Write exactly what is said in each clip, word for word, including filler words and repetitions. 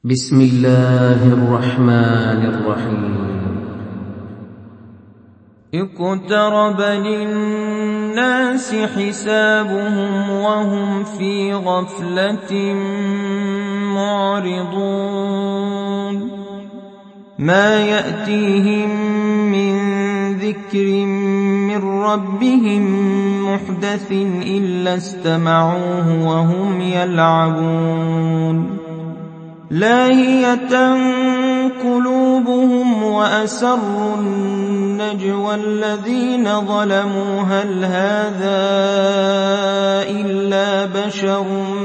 بسم الله الرحمن الرحيم اقترب للناس حسابهم وهم في غفلة معرضون ما يأتيهم من ذكر من ربهم محدث إلا استمعوه وهم يلعبون لاهية قلوبهم وأسروا النجوى الذين ظلموا هل هذا إلا بشر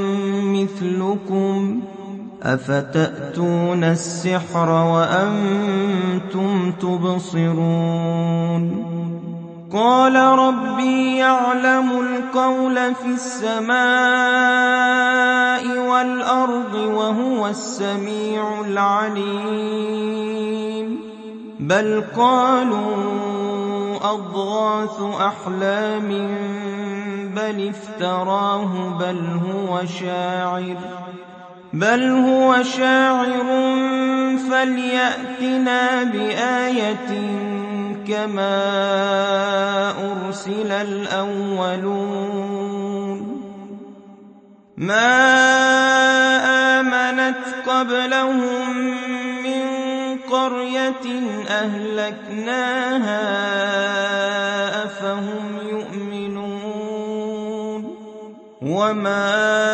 مثلكم أفتأتون السحر وأنتم تبصرون قال ربي يعلم القول في السماء والأرض وهو السميع العليم بل قالوا أضغاث أحلام بل افتراه بل هو شاعر بل هو شاعر فليأتنا بآية كما أرسل الأولون ما آمنت قبلهم من قرية أهلكناها أفهم يؤمنون وما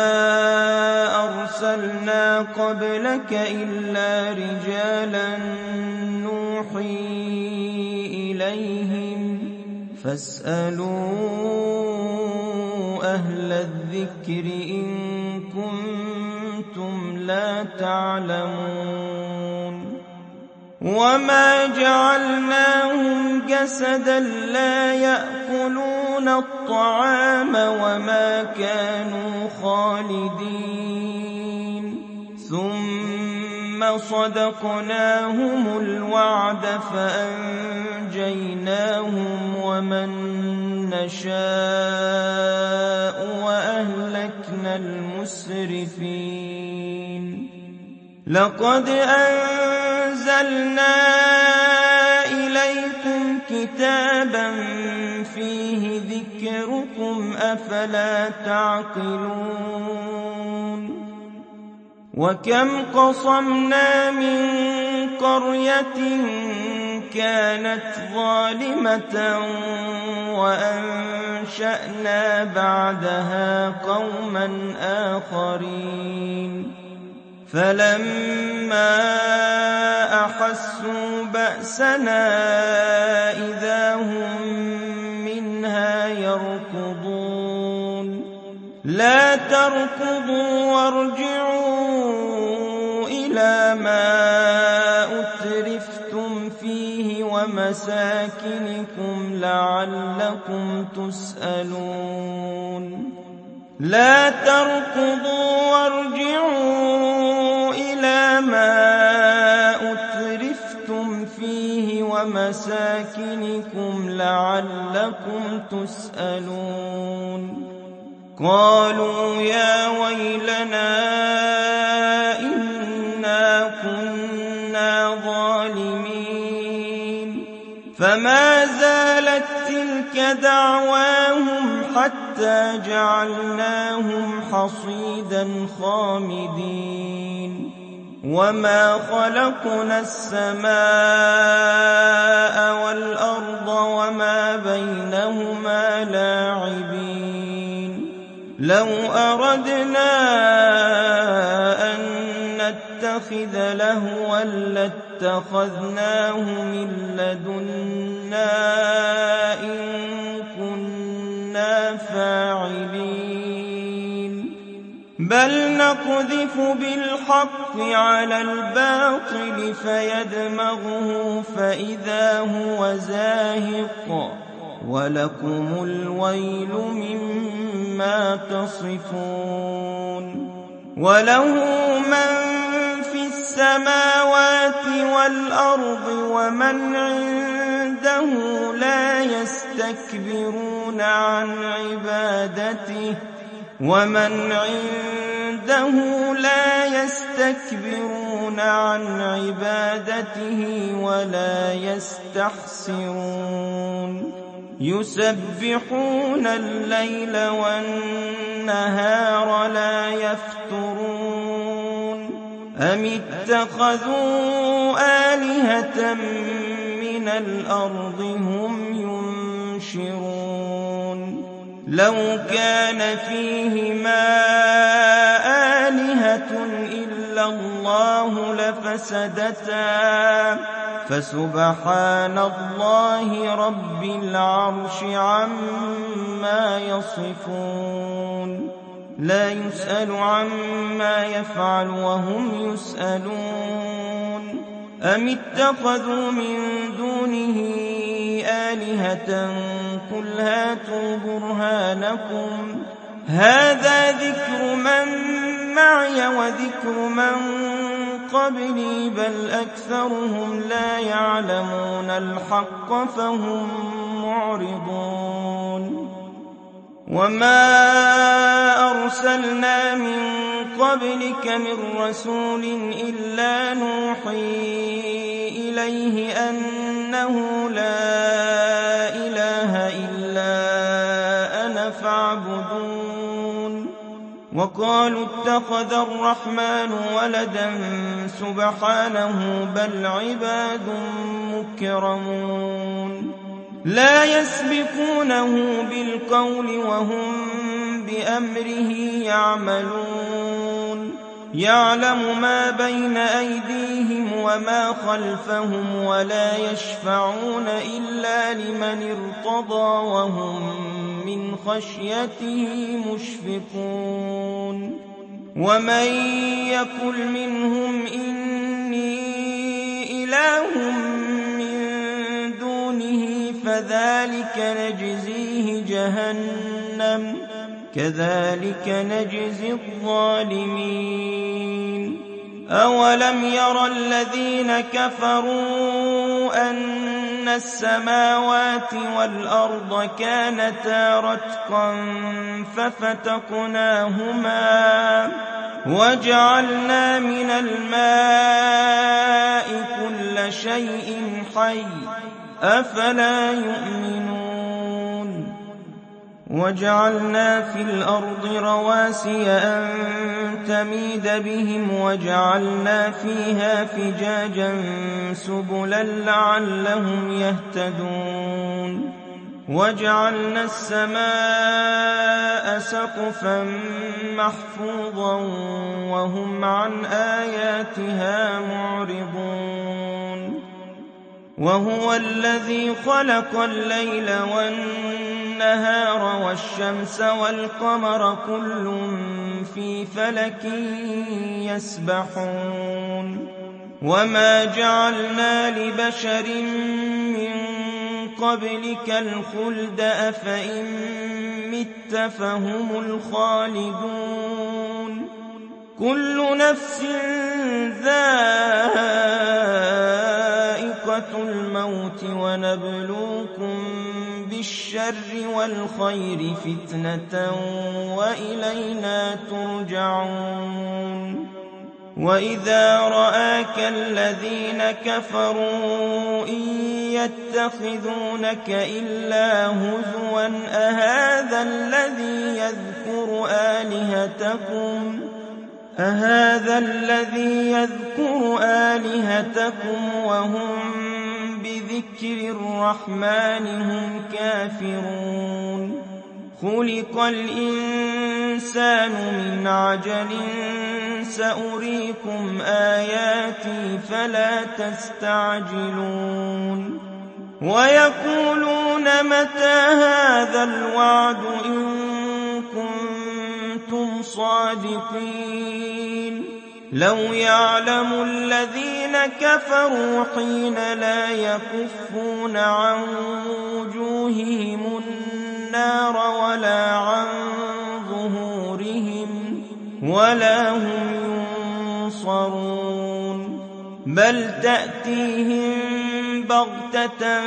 أرسلنا قبلك إلا رجالا نوحي إليهم فاسألوا أهل الذكر إن كنتم لا تعلمون وما جعلناهم جسدا لا يأكلون الطعام وما كانوا خالدين ثم صدقناهم الوعد فأنجيناهم ومن نشاء وأهلكنا المسرفين لقد أنزلنا إليكم كتابا فيه ذكركم أفلا تعقلون وكم قصمنا من قرية كانت ظالمة وأنشأنا بعدها قوما آخرين فلما أحسوا بأسنا إذا هم منها يركضون لا تركضوا وارجعوا إلى ما أترفتم فيه ومساكنكم لعلكم تسألون لا تركضوا وارجعوا إلى ما أترفتم فيه ومساكنكم لعلكم تسألون قالوا يا ويلنا إنا كنا ظالمين فما زالت تلك دعواهم حتى جعلناهم حصيدا خامدين وما خلقنا السماء والأرض وما بينهما لاعبين لو أردنا أن نتخذ لهوا لاتخذناه من لدنا إن كنا فاعلين بل نقذف بالحق على الباطل فيدمغه فإذا هو زاهق ولكم الويل مما تصفون وله من في السماوات والأرض ومن عنده لا يستكبرون عن عبادته ومن عنده لا يستكبرون عن عبادته ولا يستحسرون يسبحون الليل والنهار لا يفترون أم اتخذوا آلهة من الأرض هم ينشرون لو كان فيهما آلهة إلا الله لفسدتا فسبحان الله رب العرش عما يصفون لا يسأل عما يفعل وهم يسألون أم اتخذوا من دونه آلهة قل هاتوا برهانكم هذا ذكر من معي وذكر من قبلي بل أكثرهم لا يعلمون الحق فهم معرضون وما أرسلنا من قبلك من رسول إلا نوحي إليه أنه لا إله إلا أنا فاعبدون وقالوا اتخذ الرحمن ولدا سبحانه بل عباد مكرمون لا يسبقونه بالقول وهم بأمره يعملون يعلم ما بين أيديهم وما خلفهم ولا يشفعون إلا لمن ارتضى وهم من خشيته مشفقون ومن يقل منهم إني إله من دونه فذلك نجزيه جهنم كذلك نجزي الظالمين أولم ير الذين كفروا أن السماوات والأرض كانتا رتقا ففتقناهما وجعلنا من الماء كل شيء حي أفلا يؤمنون وجعلنا في الأرض رواسي أن تميد بهم وجعلنا فيها فجاجا سبلا لعلهم يهتدون وجعلنا السماء سقفا محفوظا وهم عن آياتها معرضون وهو الذي خلق الليل والنهار والشمس والقمر كل في فلك يسبحون وما جعلنا لبشر من قبلك الخلد أفإن مت فهم الخالدون كل نفس ذائقة الموت ونبلوكم بالشر والخير فتنة وإلينا ترجعون وإذا رآك الذين كفروا إن يتخذونك إلا هزوا أهذا الذي يذكر آلهتكم أهذا الذي يذكر آلهتكم وهم بذكر الرحمن هم كافرون خلق الإنسان من عجل سأريكم آياتي فلا تستعجلون ويقولون متى هذا الوعد إن كنتم صادقين لو يعلم الذين كفروا حين لا يكفون عن وجوههم النار ولا عن ظهورهم ولا هم ينصرون بل تأتيهم بغتة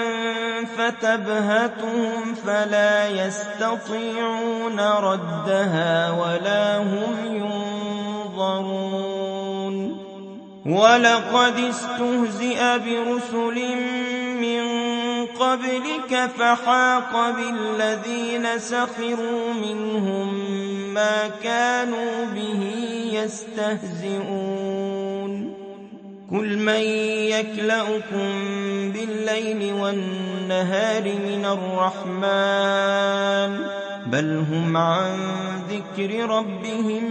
فتبهتهم فلا يستطيعون ردها ولا هم ينظرون ولقد استهزئ برسل من قبلك فحاق بالذين سخروا منهم ما كانوا به يستهزئون قل من يكلؤكم بالليل والنهار من الرحمن بل هم عن ذكر ربهم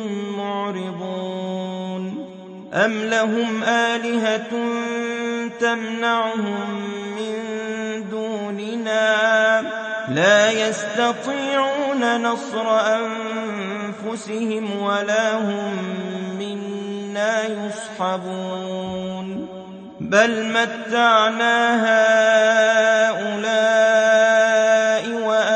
معرضون أم لهم آلهة تمنعهم من دوننا لا يستطيعون نصر أنفسهم ولا هم منا يصحبون بل متعنا هؤلاء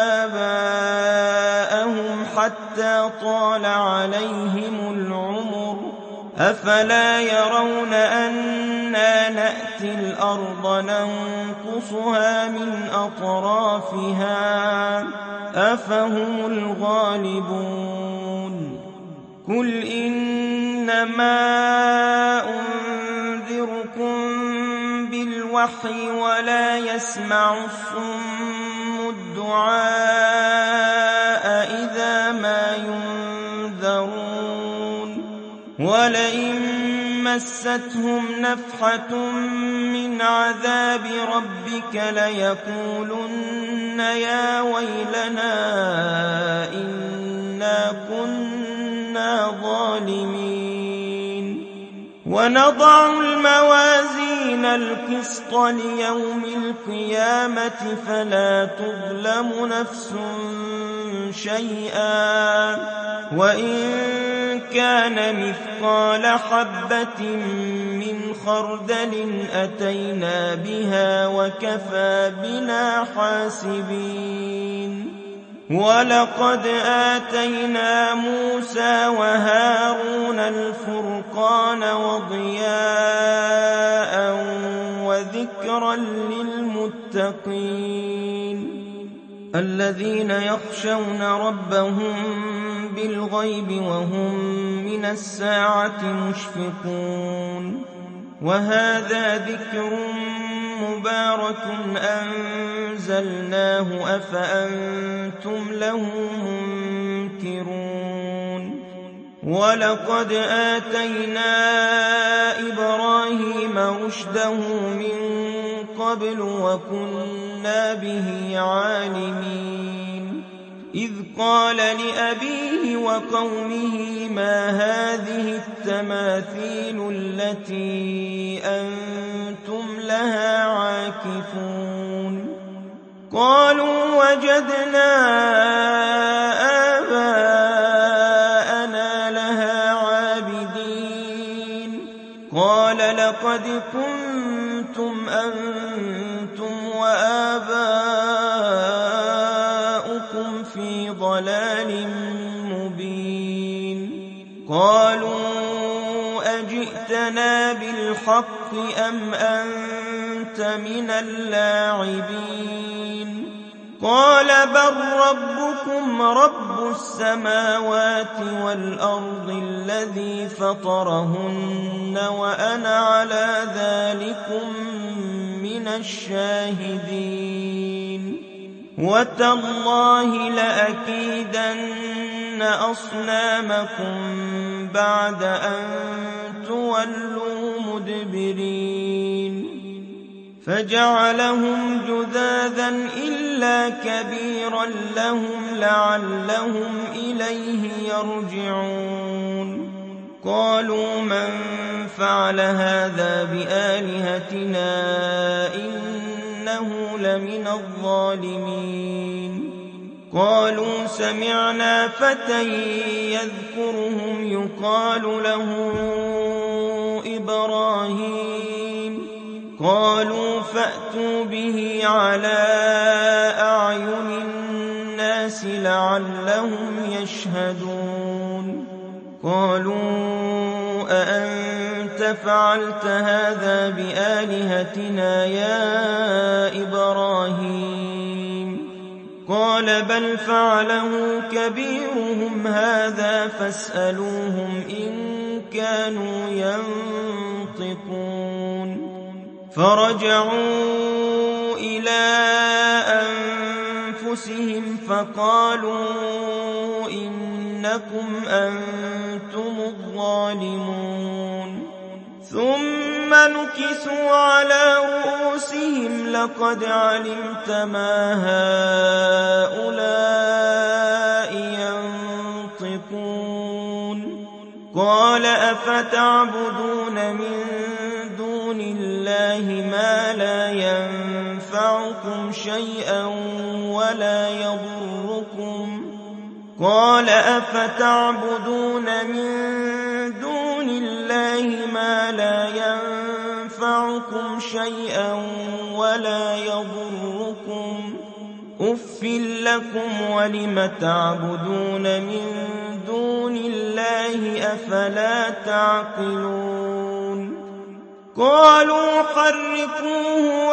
وآباءهم حتى طال عليهم العمر أفلا يرون أنا نأتي الأرض ننقصها من أطرافها أفهم الغالبون قل إنما أنذركم بالوحي ولا يسمع الصم الدعاء إذا ما ينذرون ولئن مستهم نفحة من عذاب ربك ليقولن يا ويلنا إنا كنا ظالمين ونضع الموازين القسط ليوم القيامة فلا تظلم نفس شيئا وإن كان مثقال حبة من خردل أتينا بها وكفى بنا حاسبين ولقد آتينا موسى وهارون الفرقان وضياء وذكرا للمتقين الذين يخشون ربهم بالغيب وهم من الساعة مشفقون وهذا ذكر مبارك أنزلناه أفأنتم له منكرون ولقد آتينا إبراهيم رشده من قبل وكنا به عالمين إذ قال لأبيه وقومه ما هذه التماثيل التي أنتم لها عاكفون قالوا وجدنا آباءنا لها عابدين قال لقد كنتم أنتم وآباؤكم في ضلال مبين قالوا أجئتنا بالحق أم أنت من اللاعبين قال بل ربكم رب السماوات والأرض الذي فطرهن وأنا على ذلكم من الشاهدين وتالله لأكيدن أصنامكم بعد أن تولوا مدبرين فجعلهم جذاذا إلا كبيرا لهم لعلهم إليه يرجعون قالوا من فعل هذا بآلهتنا إنه لمن الظالمين قالوا سمعنا فتى يذكرهم يقال له إبراهيم قالوا فأتوا به على أعين الناس لعلهم يشهدون قالوا أأنتم أنت فعلت هذا بآلهتنا يا إبراهيم؟ قال بل فعله كبيرهم هذا فاسألوهم إن كانوا ينطقون. فرجعوا إلى أنفسهم فقالوا إنكم أنتم الظالمون. ثم نكسوا على رؤوسهم لقد علمت ما هؤلاء ينطقون. قال أفتعبدون من دون الله ما لا ينفعكم شيئا ولا يضركم؟ قال أفتعبدون من دون الله ما لا ينفعكم شيئا ولا يضركم؟ أف لكم ولم تعبدون من دون الله أفلا تعقلون؟ قالوا حرقوه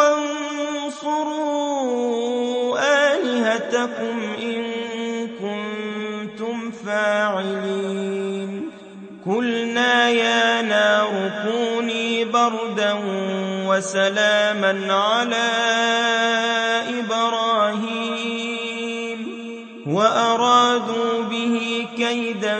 وانصروا آلهتكم إن كنتم فاعلين. قلنا يا نار كوني بردا وسلاما على إبراهيم وأرادوا به كيدا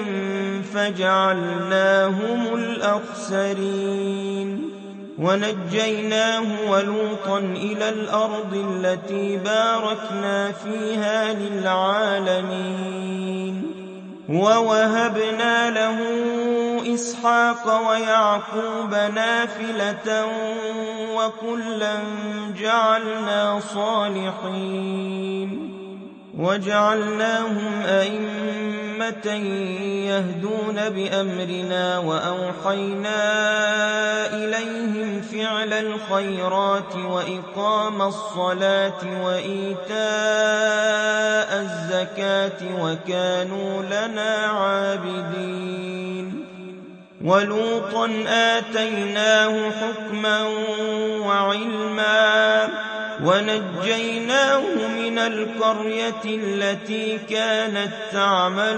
فجعلناهم الأخسرين. ونجيناه ولوطا إلى الأرض التي باركنا فيها للعالمين. ووهبنا له إسحاق ويعقوب نافلة وكلا جعلنا صالحين وجعلناهم أئمة يهدون بأمرنا وأوحينا إليهم فعل الخيرات وإقام الصلاة وإيتاء الزكاة وكانوا لنا عابدين. ولوطا آتيناه حكما وعلما ونجيناه من القرية التي كانت تعمل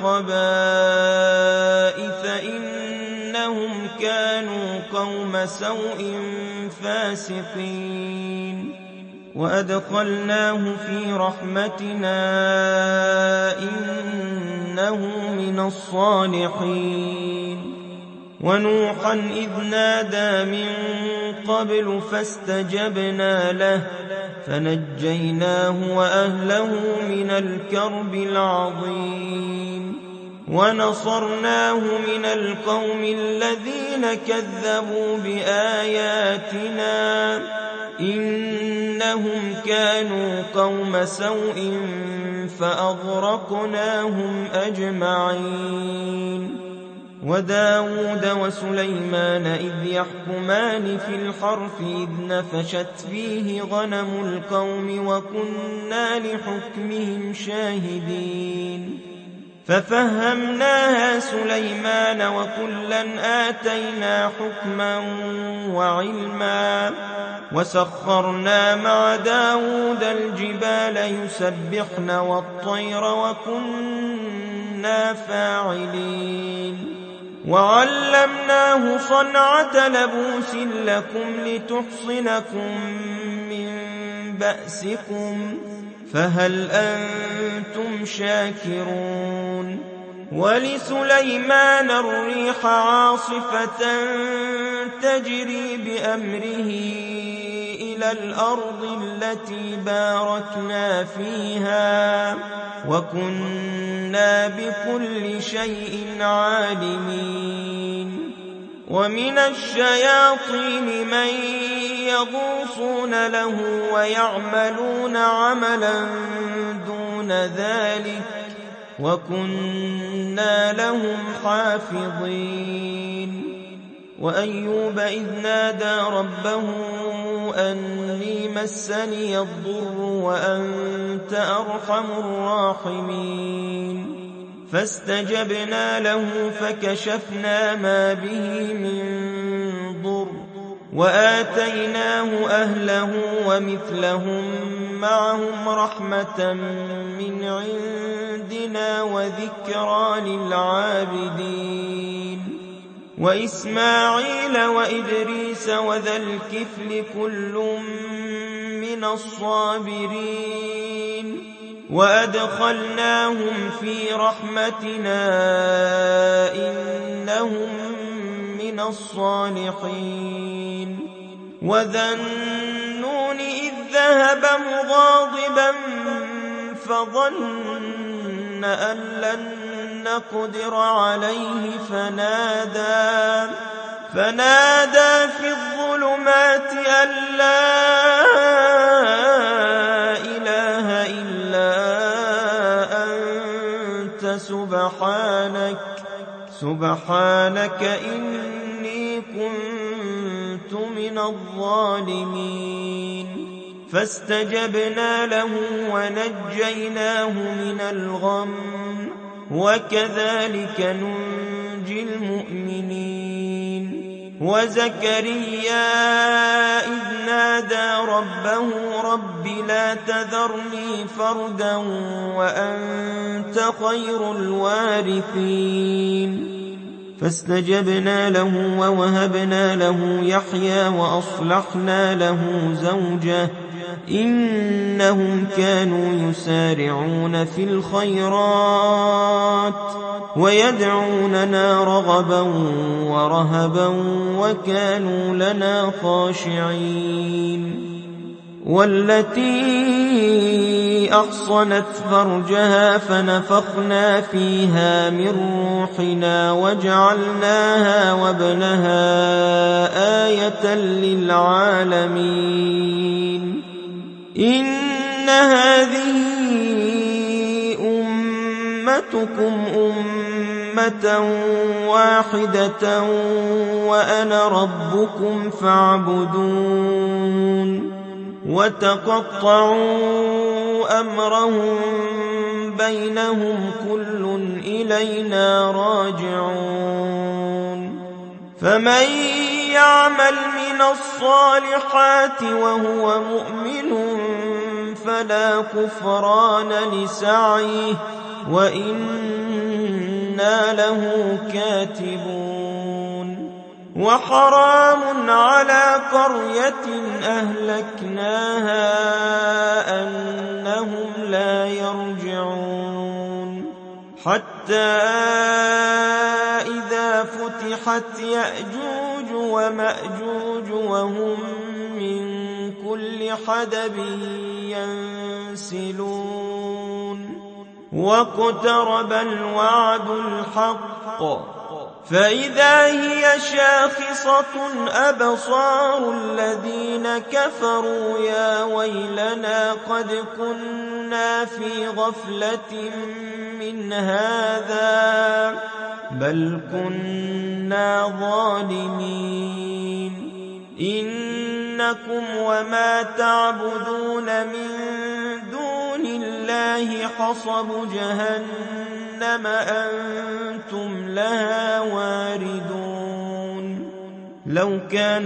الخبائث إنهم كانوا قوم سوء فاسقين. وأدخلناه في رحمتنا إنه من الصالحين. ونوحا إذ نادى من قبل فاستجبنا له فنجيناه وأهله من الكرب العظيم. ونصرناه من القوم الذين كذبوا بآياتنا إنهم كانوا قوم سوء فأغرقناهم أجمعين. وداود وسليمان إذ يحكمان في الحرث إذ نفشت فيه غنم القوم وكنا لحكمهم شاهدين. ففهمناها سليمان وكلا آتينا حكما وعلما وسخرنا مع داود الجبال يسبحن والطير وكنا فاعلين. وعلمناه صنعة لبوس لكم لتحصنكم من بأسكم فهل أنتم شاكرون؟ ولسليمان الريح عاصفة تجري بأمره إلى الأرض التي باركنا فيها وكنا بكل شيء عالمين. ومن الشياطين من يغوصون له ويعملون عملا دون ذلك وكنا لهم حافظين. وأيوب إذ نادى ربه أني مسني الضر وأنت أرحم الراحمين فاستجبنا له فكشفنا ما به من وآتيناه أهله ومثلهم معهم رحمة من عندنا وذكرى للعابدين وإسماعيل وإدريس وذا الكفل كل من الصابرين وأدخلناهم في رحمتنا إنهم من الصالحين وذا النون إذ ذهب مغاضبا فظن أن لن نقدر عليه فنادى فنادى في الظلمات أن لا إله إلا أنت سبحانك سبحانك إني كنت من الظالمين فاستجبنا له ونجيناه من الغم وكذلك ننجي المؤمنين وزكريا إذ نادى ربه رب لا تذرني فردا وأنت خير الوارثين فاستجبنا له ووهبنا له يحيى وأصلحنا له زوجه إنهم كانوا يسارعون في الخيرات ويدعوننا رغبا ورهبا وكانوا لنا خاشعين والتي أحصنت فرجها فنفخنا فيها من روحنا وجعلناها وابنها آية للعالمين إن هذه أمتكم أمة واحدة وأنا ربكم فاعبدون وتقطعوا أمرهم بينهم كل إلينا راجعون فمن يعمل من الصالحات وهو مؤمن فلا كفران لسعيه وإنا له كاتبون وحرام على قرية أهلكناها أنهم لا يرجعون حتى إذا فتحت يأجوج ومأجوج وهم من كل حدب ينسلون واقترب الوعد الحق فإذا هي شاخصة أبصار الذين كفروا يا ويلنا قد كنا في غفلة من هذا بل كنا ظالمين إنكم وما تعبدون من دون الله حصب جهنم أنتم لها واردون لو كان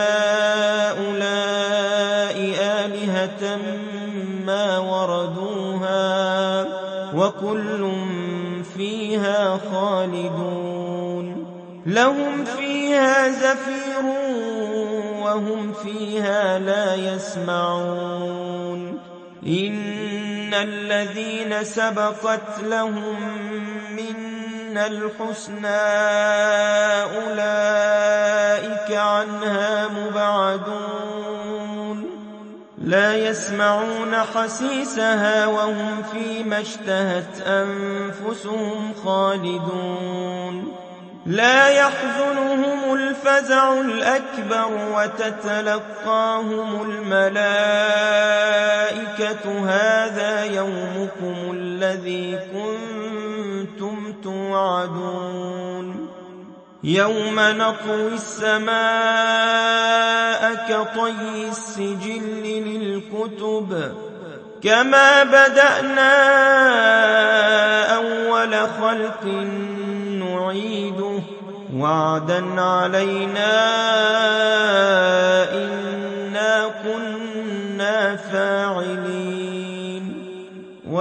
هؤلاء آلهة ما وردوها وكل فيها خالدون لهم فيها زفير وهم فيها لا يسمعون إن الذين سبقت لهم منا الحسنى أولئك عنها مبعدون لا يسمعون حسيسها وهم فيما اشتهت أنفسهم خالدون لا يحزنهم الفزع الأكبر وتتلقاهم الملائكة هذا يومكم الذي كنتم توعدون يوم نطوي السماء كطي السجل للكتب كما بدأنا أول خلق نعيده وعدا علينا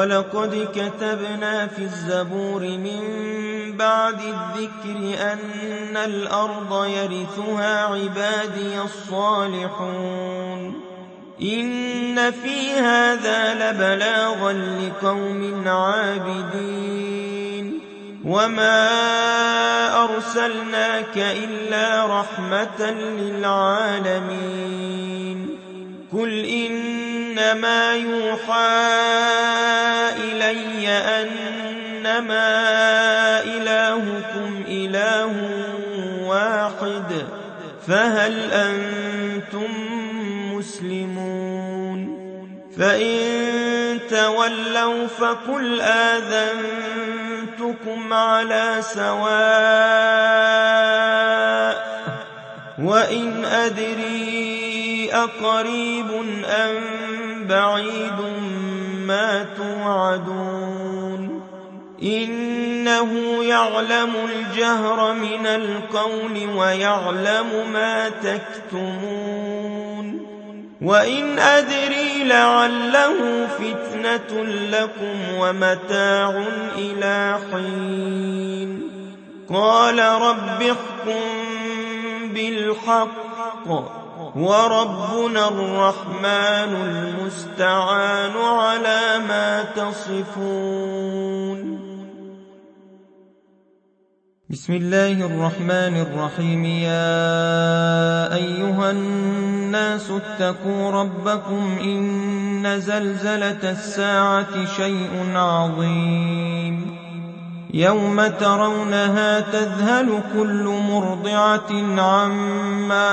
ولقد كتبنا في الزبور من بعد الذكر أن الأرض يرثها عبادي الصالحون إن في هذا لبلاغا لقوم عابدين وما أرسلناك إلا رحمة للعالمين قل إنما يوحى إلي أنما إلهكم إله واحد فهل أنتم مسلمون فإن تولوا فقل آذنتكم على سواء وإن أدري أقريب أم بعيد ما توعدون إنه يعلم الجهر من القول ويعلم ما تكتمون وإن أدري لعله فتنة لكم ومتاع إلى حين قال رب احكم بالحق وربنا الرحمن المستعان على ما تصفون بسم الله الرحمن الرحيم يا أيها الناس اتقوا ربكم إن زلزلة الساعة شيء عظيم يوم ترونها تذهل كل مرضعة عما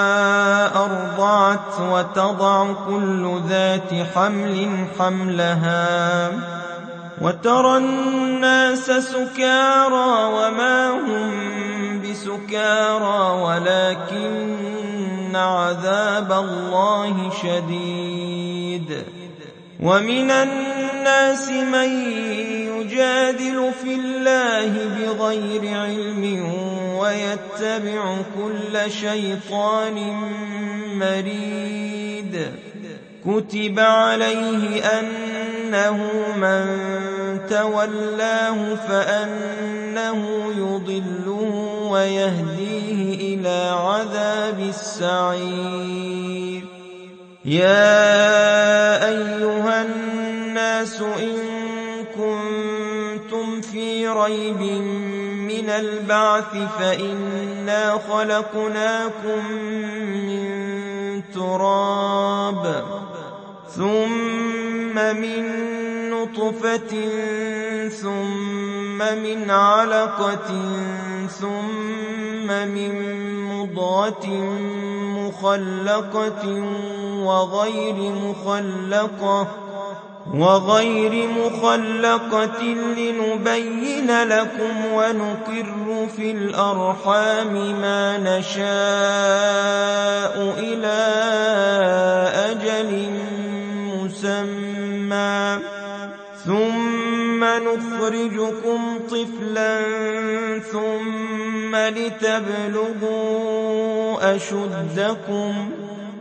أرضعت وتضع كل ذات حمل حملها وترى الناس سكارى وما هم بسكارى ولكن عذاب الله شديد ومن الناس من يجادل في الله بغير علم ويتبع كل شيطان مريد كتب عليه أنه من تولاه فأنه يضله ويهديه إلى عذاب السعير يا أيها الناس إن كنتم في ريب من البعث فإنا خلقناكم من تراب ثم من نطفة ثم من علقة ثم من مضغة مخلقة وغير مخلقة وغير مخلقة لنبين لكم ونقر في الأرحام ما نشاء إلى أجل مسمى ثم نخرجكم طفلا ثم لتبلغوا أشدكم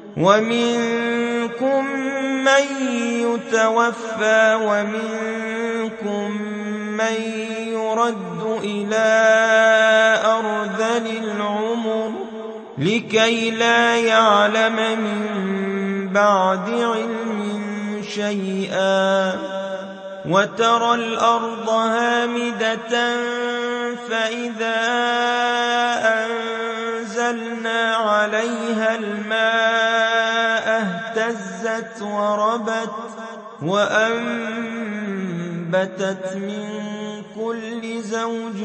ومنكم من يتوفى ومنكم من يرد إلى أرذل العمر لكي لا يعلم من بعد علم شيئا وترى الأرض هامدة فإذا أنزلنا عليها الماء اهتزت وربت وأنبتت من كل زوج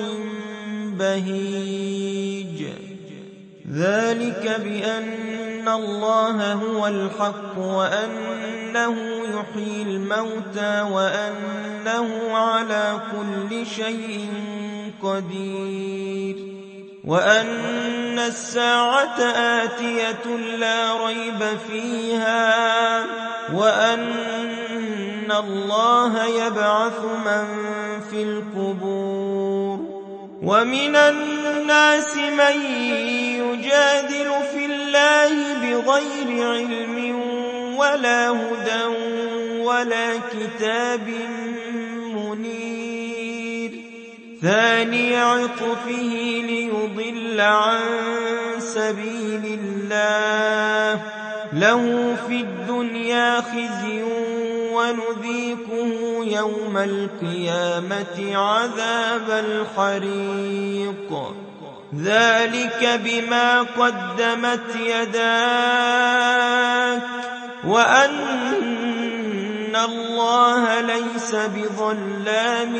بهيج ذلك بأن الله هو الحق وأنه يحيي الموتى وأنه على كل شيء قدير وأن الساعة آتية لا ريب فيها وأن الله يبعث من في القبور ومن الناس من يجادل في الله بغير علم ولا هدى ولا كتاب منير ثاني عطفه ليضل عن سبيل الله له في الدنيا خزي ونذيقه يوم القيامة عذاب الحريق ذلك بما قدمت يداك وأن الله ليس بظلام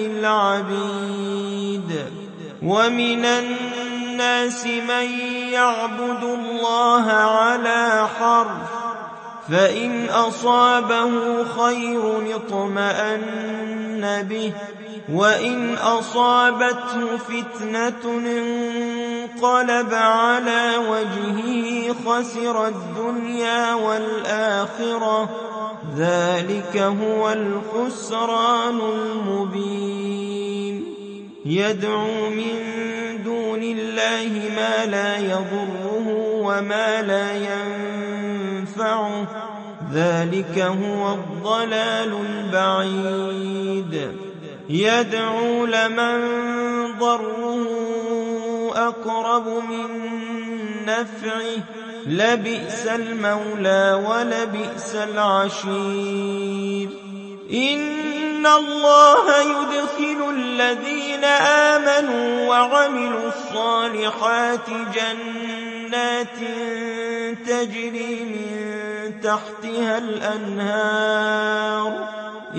للعبيد ومن الناس من يعبد الله على حرف فإن أصابه خير اطمأن به وإن أصابته فتنة انقلب على وجهه خسر الدنيا والآخرة ذلك هو الخسران المبين يدعو من دون الله ما لا يضره وما لا ينفعه ذلك هو الضلال البعيد يدعو لمن ضره أقرب من نفعه لبئس المولى ولبئس العشير إن الله يدخل الذين آمنوا وعملوا الصالحات جنات تجري من تحتها الأنهار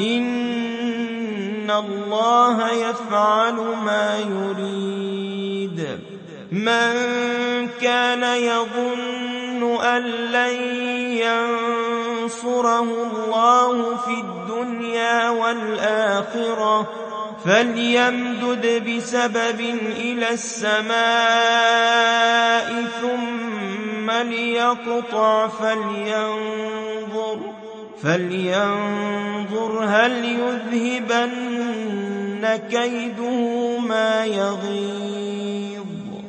إن الله يفعل ما يريد من كان يظن أن لن ينصره الله في الدنيا والآخرة فليمدد بسبب إلى السماء ثم ليقطع فلينظر فلينظر هل يذهبن كيده ما يغيظ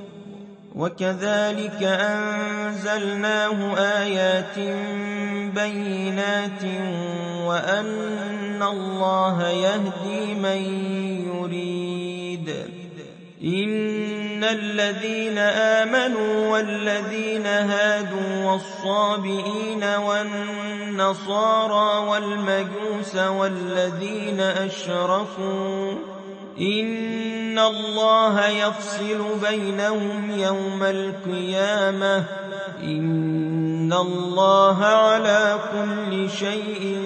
وكذلك أنزلناه آيات بينات وأن الله يهدي من يريد إن الذين آمنوا والذين هادوا والصابئين والنصارى والمجوس والذين أشركوا إن الله يفصل بينهم يوم القيامة إن الله على كل شيء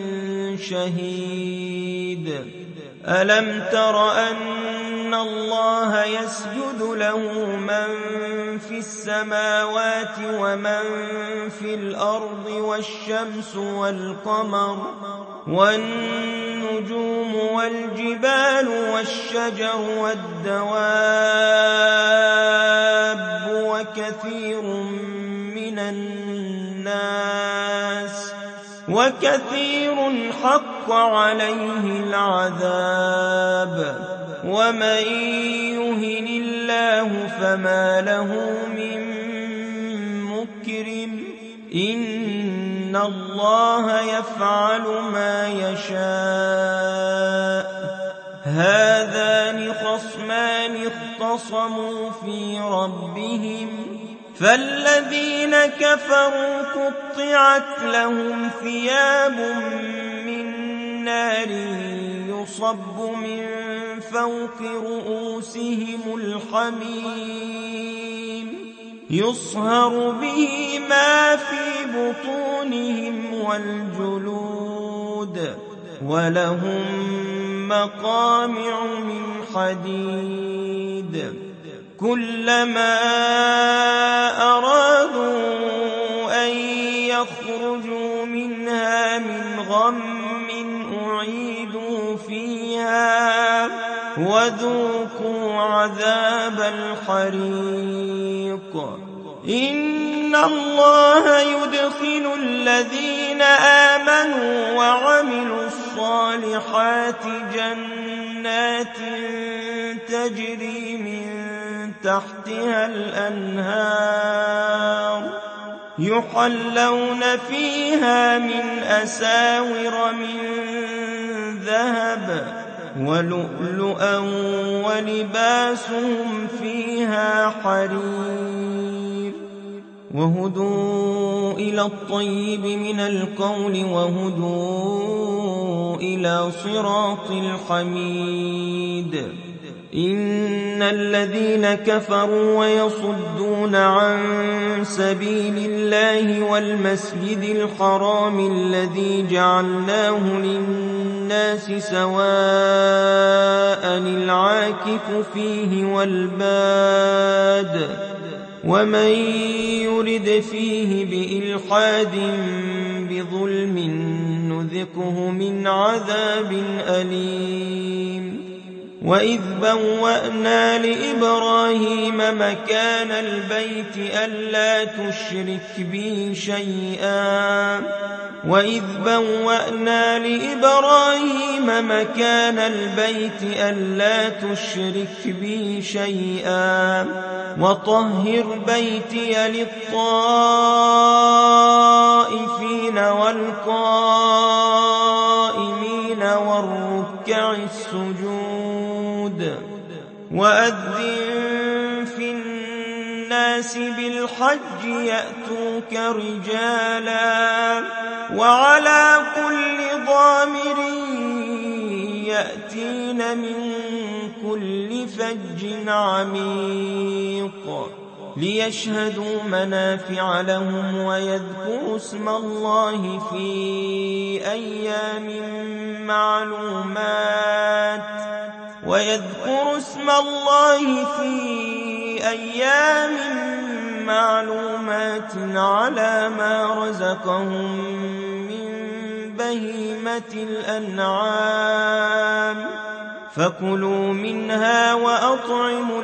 شهيد ألم تر أن الله يسجد له من في السماوات ومن في الأرض والشمس والقمر والنجوم والجبال والشجر والدواب وكثير من الناس وكثير حق عليه العذاب ومن يهن الله فما له من مكرم إن الله يفعل ما يشاء هذان خصمان اختصموا في ربهم فالذين كفروا قطعت لهم ثياب من نار يصب من فوق رؤوسهم الحميم يصهر به ما في بطونهم والجلود ولهم مقامع من حديد كلما أرادوا أن يخرجوا منها من غم أعيدوا فيها وذوقوا عذاب الحريق إن الله يدخل الذين آمنوا وعملوا الصالحات جنات تجري من تحتها الأنهار يحلون فيها من أساور من ذهب ولؤلؤا ولباسهم فيها حرير وهدوا إلى الطيب من القول وهدوا إلى صراط الحميد. إن الذين كفروا ويصدون عن سبيل الله والمسجد الحرام الذي جعلناه للناس سواء العاكف فيه والباد ومن يرد فيه بإلحاد بظلم نذقه من عذاب أليم. وإذ بوأنا لإبراهيم مكان البيت ألا تشرك بي شيئا وإذ بوأنا لإبراهيم مكان البيت ألا تشرك بي شيئا وطهر بيتي للطائفين والقائمين والركع السجود. وأذن في الناس بالحج يأتوك رجالا وعلى كل ضامر يأتين من كل فج عميق ليشهدوا منافع لهم ويذكروا اسم الله في أيام معلومات ويذكروا اسم الله في أيام معلومات على ما رزقهم من بهيمة الأنعام فكلوا منها وأطعموا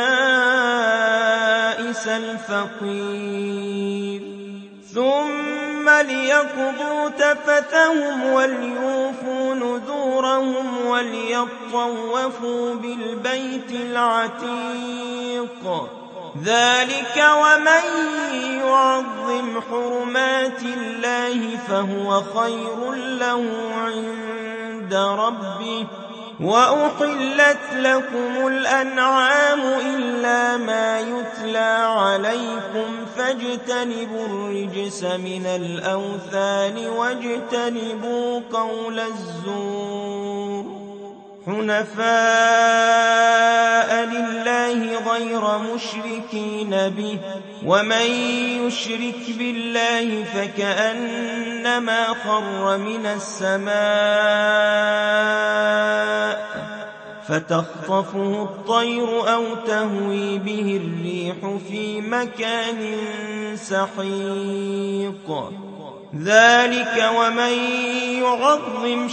البائس الفقير ثم ليقضوا تفثهم وليوفوا نذورهم وليطوفوا بالبيت العتيق. ذلك ومن يعظم حرمات الله فهو خير له عند ربه. وأحلت لكم الأنعام إلا ما يتلى عليكم فاجتنبوا الرجس من الأوثان واجتنبوا قول الزور حنفاء لله غير مشركين به ومن يشرك بالله فكأنما خر من السماء فتخطفه الطير أو تهوي به الريح في مكان سحيق. ذلك ومن يعظم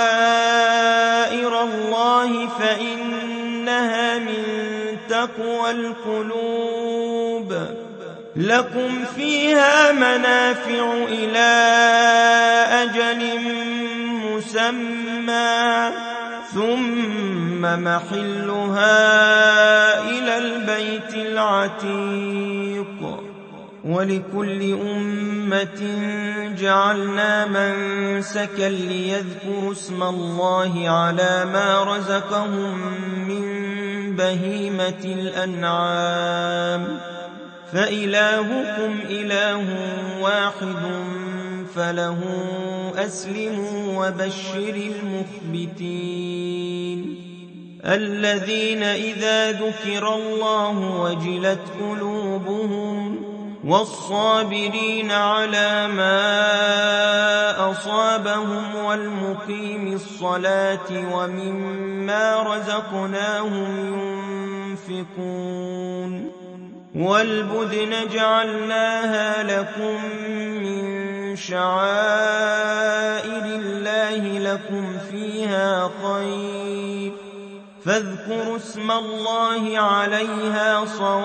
شعائر الله فإنها من تقوى القلوب. لكم فيها منافع إلى أجل مسمى ثم محلها إلى البيت العتيق. ولكل أمة جعلنا منسكا ليذكروا اسم الله على ما رزقهم من بهيمة الأنعام فإلهكم إله واحد فله أسلموا وبشر المخبتين الذين إذا ذكر الله وجلت قلوبهم والصابرين على ما أصابهم والمقيم الصلاة ومما رزقناهم ينفقون. والبدن جعلناها لكم من شعائر الله لكم فيها خير فاذكروا اسم الله عليها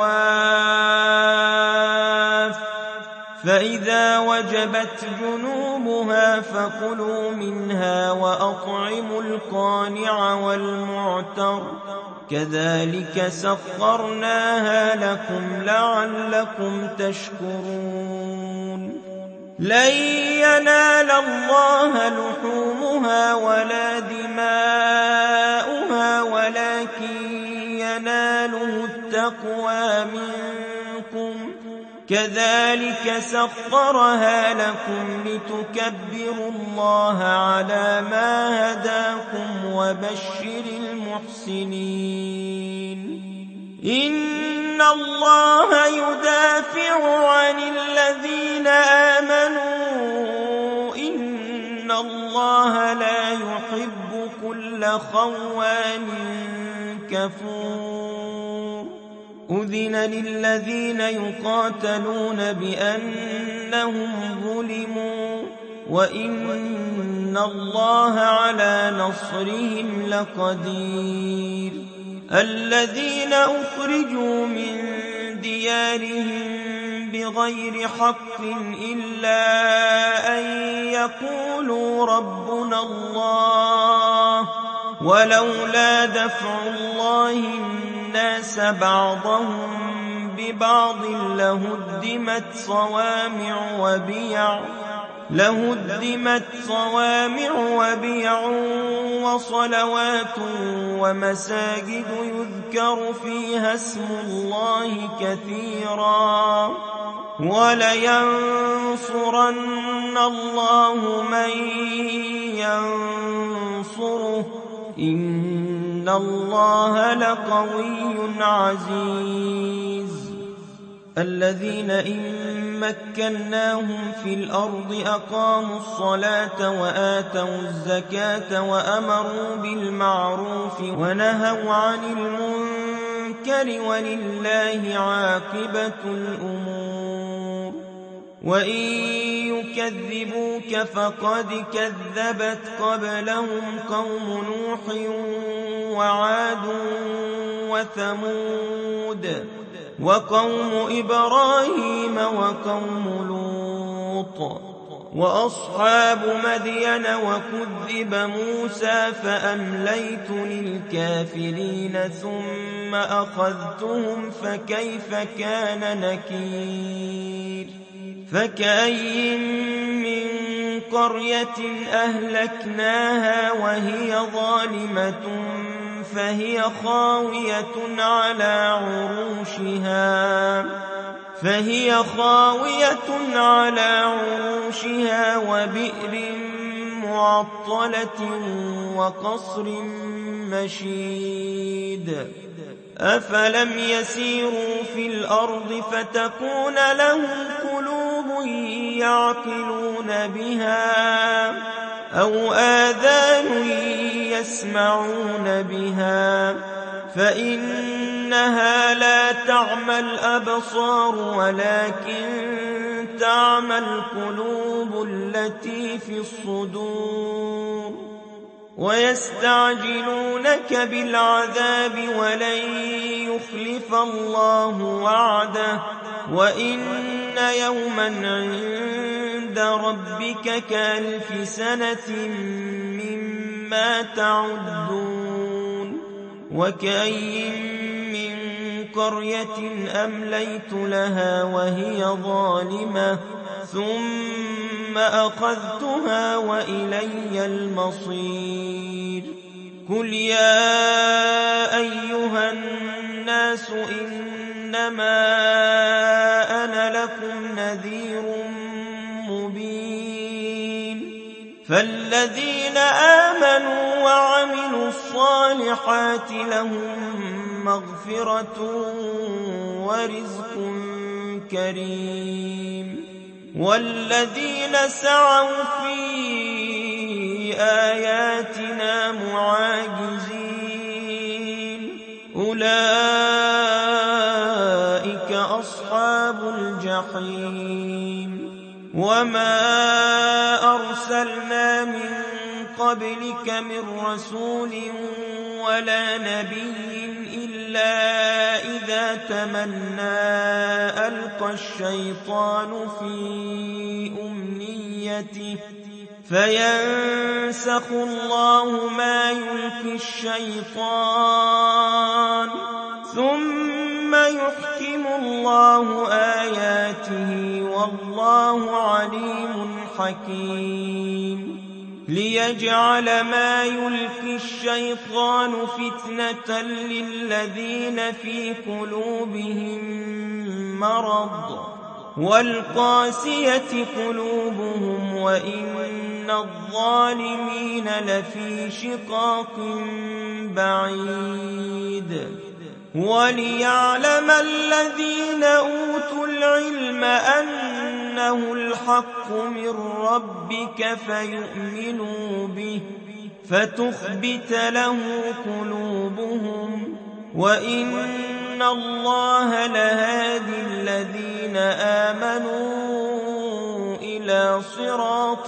صواف فإذا وجبت جنوبها فكلوا منها وأطعموا القانع والمعتر كذلك سخرناها لكم لعلكم تشكرون لن ينال الله لحومها ولا دماؤها ولكن يناله التقوى منكم كذلك سخرها لكم لتكبروا الله على ما هداكم وبشر المحسنين إن الله يدافع عن الذين آمنوا إن الله لا يحب كل خوان كفور أذن للذين يقاتلون بأنهم ظلموا وإن الله على نصرهم لقدير الذين أخرجوا من ديارهم بغير حق إلا أن يقولوا ربنا الله ولولا دفع الله الناس بعضهم ببعض لهدمت صوامع وبيع لهدمت صوامع وبيع وصلوات ومساجد يذكر فيها اسم الله كثيرا ولينصرن الله من ينصره إن الله لقوي عزيز الذين إن مكناهم في الأرض أقاموا الصلاة وآتوا الزكاة وأمروا بالمعروف ونهوا عن المنكر ولله عاقبة الأمور وإن يكذبوك فقد كذبت قبلهم قوم نوح وعاد وثمود وقوم إبراهيم وقوم لوط وأصحاب مدين وكذب موسى فأمليت للكافرين ثم أخذتهم فكيف كان نكير فكأي من قرية أهلكناها وهي ظالمة فهي خاوية على عروشها فهي خاوية على عروشها وبئر معطلة وقصر مشيد أفلم يسيروا في الأرض فتكون لهم قلوب يعقلون بها أو آذان يسمعون بها فإنها لا تعمى الأبصار ولكن تعمى القلوب التي في الصدور ويستعجلونك بالعذاب ولن يخلف الله وعده وإن يوما عند ربك كألف سنة مما تعدون وكأي من قرية أمليت لها وهي ظالمة ثم أخذتها وإلي المصير قل يا أيها الناس إنما أنا لكم نذير مبين فالذين آمنوا وعملوا الصالحات لهم مغفرة ورزق كريم والذين سعوا في آياتنا معاجزين أولئك أصحاب الجحيم وما أرسلنا من قبلك من رسول ولا نبي إلا إذا تمنى ألقى الشيطان في أمنيته فينسخ الله ما يلقي الشيطان ثم يحكم الله آياته والله عليم حكيم ليجعل ما يلقي الشيطان فتنة للذين في قلوبهم مرض والقاسية قلوبهم وإن الظالمين لفي شقاق بعيد وليعلم الذين أوتوا العلم أنه الحق من ربك فيؤمنوا به فتخبت له قلوبهم وإن الله لهادي الذين آمنوا إلى صراط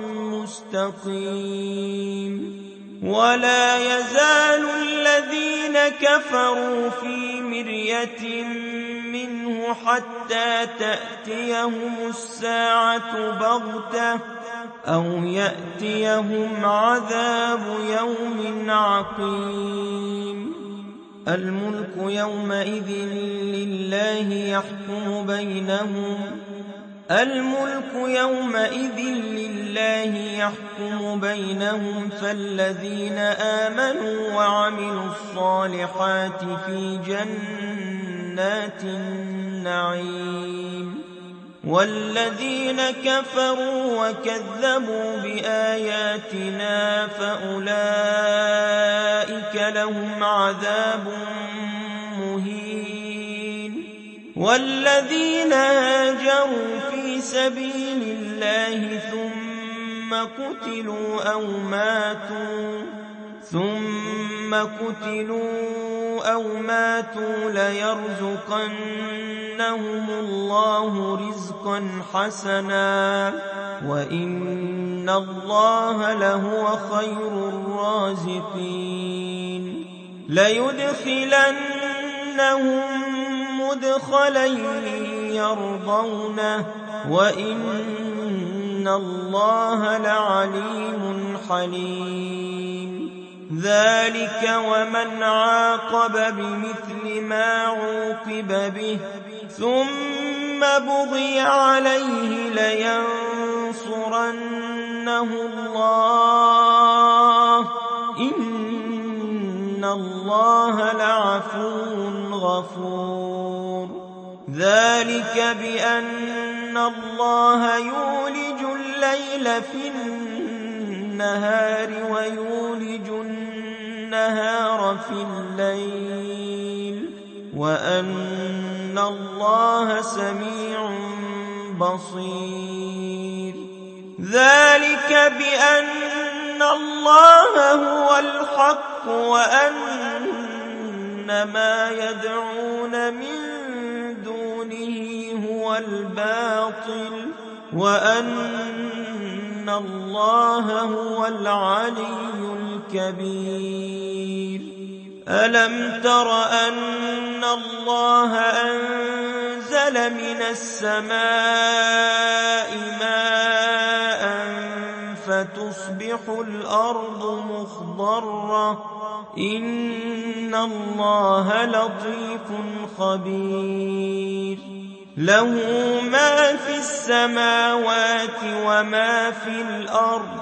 مستقيم ولا يزال الذين كفروا في مرية منه حتى تأتيهم الساعة بغتة أو يأتيهم عذاب يوم عقيم الملك يومئذ لله يحكم بينهم الملك يومئذ لله يحكم بينهم فالذين آمنوا وعملوا الصالحات في جنات النعيم والذين كفروا وكذبوا بآياتنا فأولئك لهم عذاب مهين والذين هاجروا في سبيل الله ثم قتلوا أو ماتوا ثم قتلوا أو ماتوا ليرزقنهم الله رزقا حسنا وإن الله لهو خير الرازقين ليدخلنهم مدخلا يرضونه وإن الله لعليم حليم ذلك ومن عاقب بمثل ما عوقب به ثم بغي عليه لينصرنه الله إن الله لعفو غفور ذلك بأن الله يولج الليل في النهار ويولج النهار في الليل وأن الله سميع بصير ذلك بأن الله هو الحق وأن ما يدعون من دونه هو الباطل وأن الله هو العلي الكبير ألم تر أن الله أنزل من السماء ماء فتصبح الأرض مخضرة إن الله لطيف خبير له ما في السماوات وما في الأرض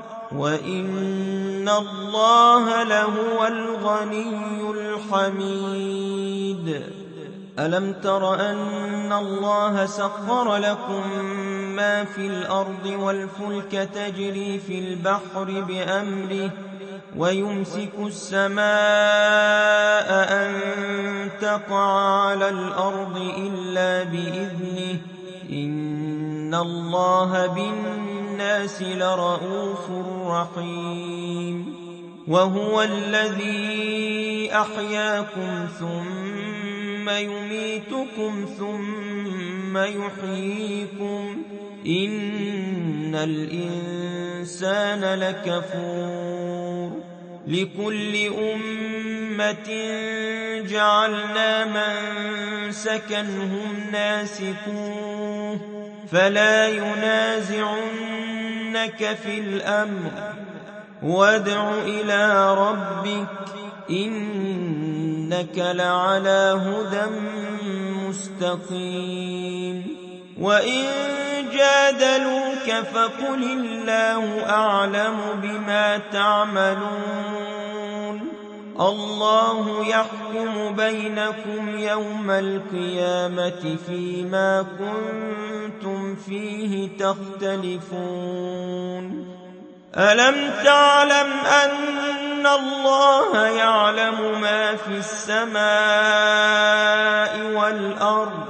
وإن الله لهو الغني الحميد ألم تر أن الله سخر لكم ما في الأرض والفلك تجري في البحر بأمره ويمسك السماء أن تقع على الأرض إلا بإذنه إن الله بالناس لرءوف رحيم وهو الذي أحياكم ثم يميتكم ثم يحييكم إن الإنسان لكفور لكل أمة جعلنا منسكا هم ناسكوه فلا ينازعنك يفتنونك في الأمر وادع إلى ربك إنك لعلى هدى مستقيم وإن جادلوك فقل الله أعلم بما تعملون الله يحكم بينكم يوم القيامة فيما كنتم فيه تختلفون ألم تعلم أن الله يعلم ما في السماء والأرض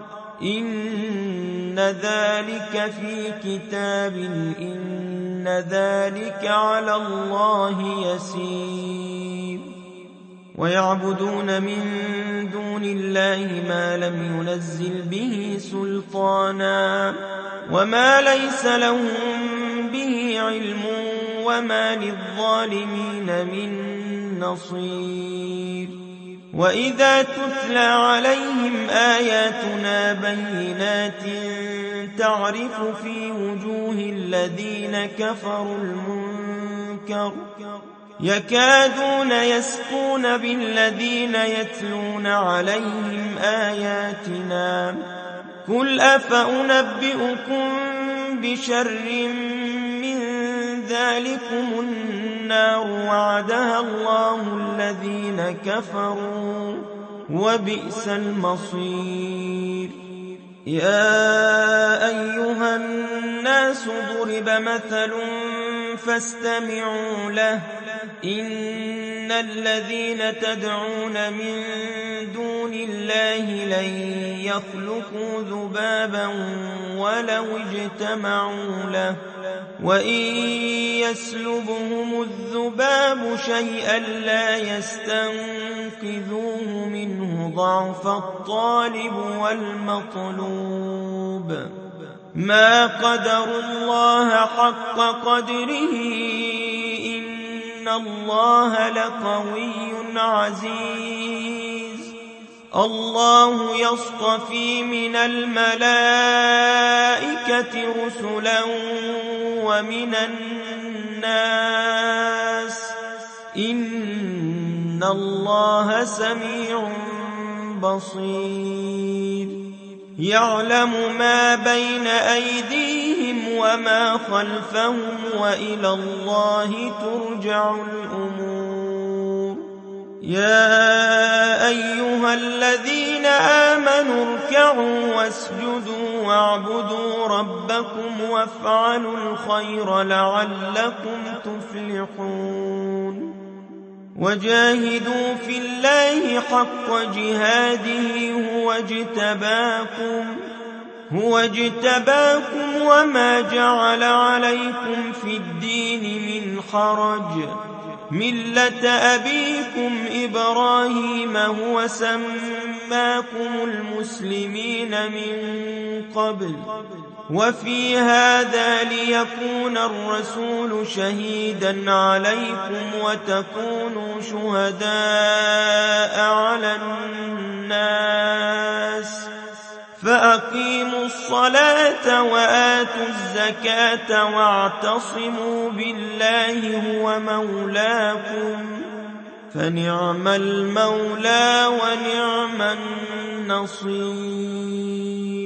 إن ذلك في كتاب إن ذلك على الله يسير ويعبدون من دون الله ما لم ينزل به سلطانا وما ليس لهم به علم وما للظالمين من نصير وإذا تتلى عليهم آياتنا بينات تعرف في وجوه الذين كفروا المنكر يكادون يسقون بالذين يتلون عليهم آياتنا قل أفأنبئكم بشر من ذلكم النار وعدها الله الذين كفروا وبئس المصير يا أيها الناس ضرب مثل فاستمعوا له إن الذين تدعون من دون الله لن يخلقوا ذبابا ولو اجتمعوا له وإن يسلبهم الذباب شيئا لا يستنقذوه منه ضعف الطالب والمطلوب ما قدروا الله حق قدره إن الله لقوي عزيز الله يصطفي من الملائكة رسلا ومن الناس إن الله سميع بصير يعلم ما بين أيديهم وما خلفهم وإلى الله ترجع الأمور يا أيها الذين آمنوا اركعوا واسجدوا واعبدوا ربكم وافعلوا الخير لعلكم تفلحون وجاهدوا في الله حق جهاده هو اجتباكم هو اجتباكم وما جعل عليكم في الدين من حرج ملة أبيكم إبراهيم هو سماكم المسلمين من قبل وفي هذا ليكون الرسول شهيدا عليكم وتكونوا شهداء على الناس فأقيموا الصلاة وآتوا الزكاة واعتصموا بالله هو مولاكم فنعم المولى ونعم النصير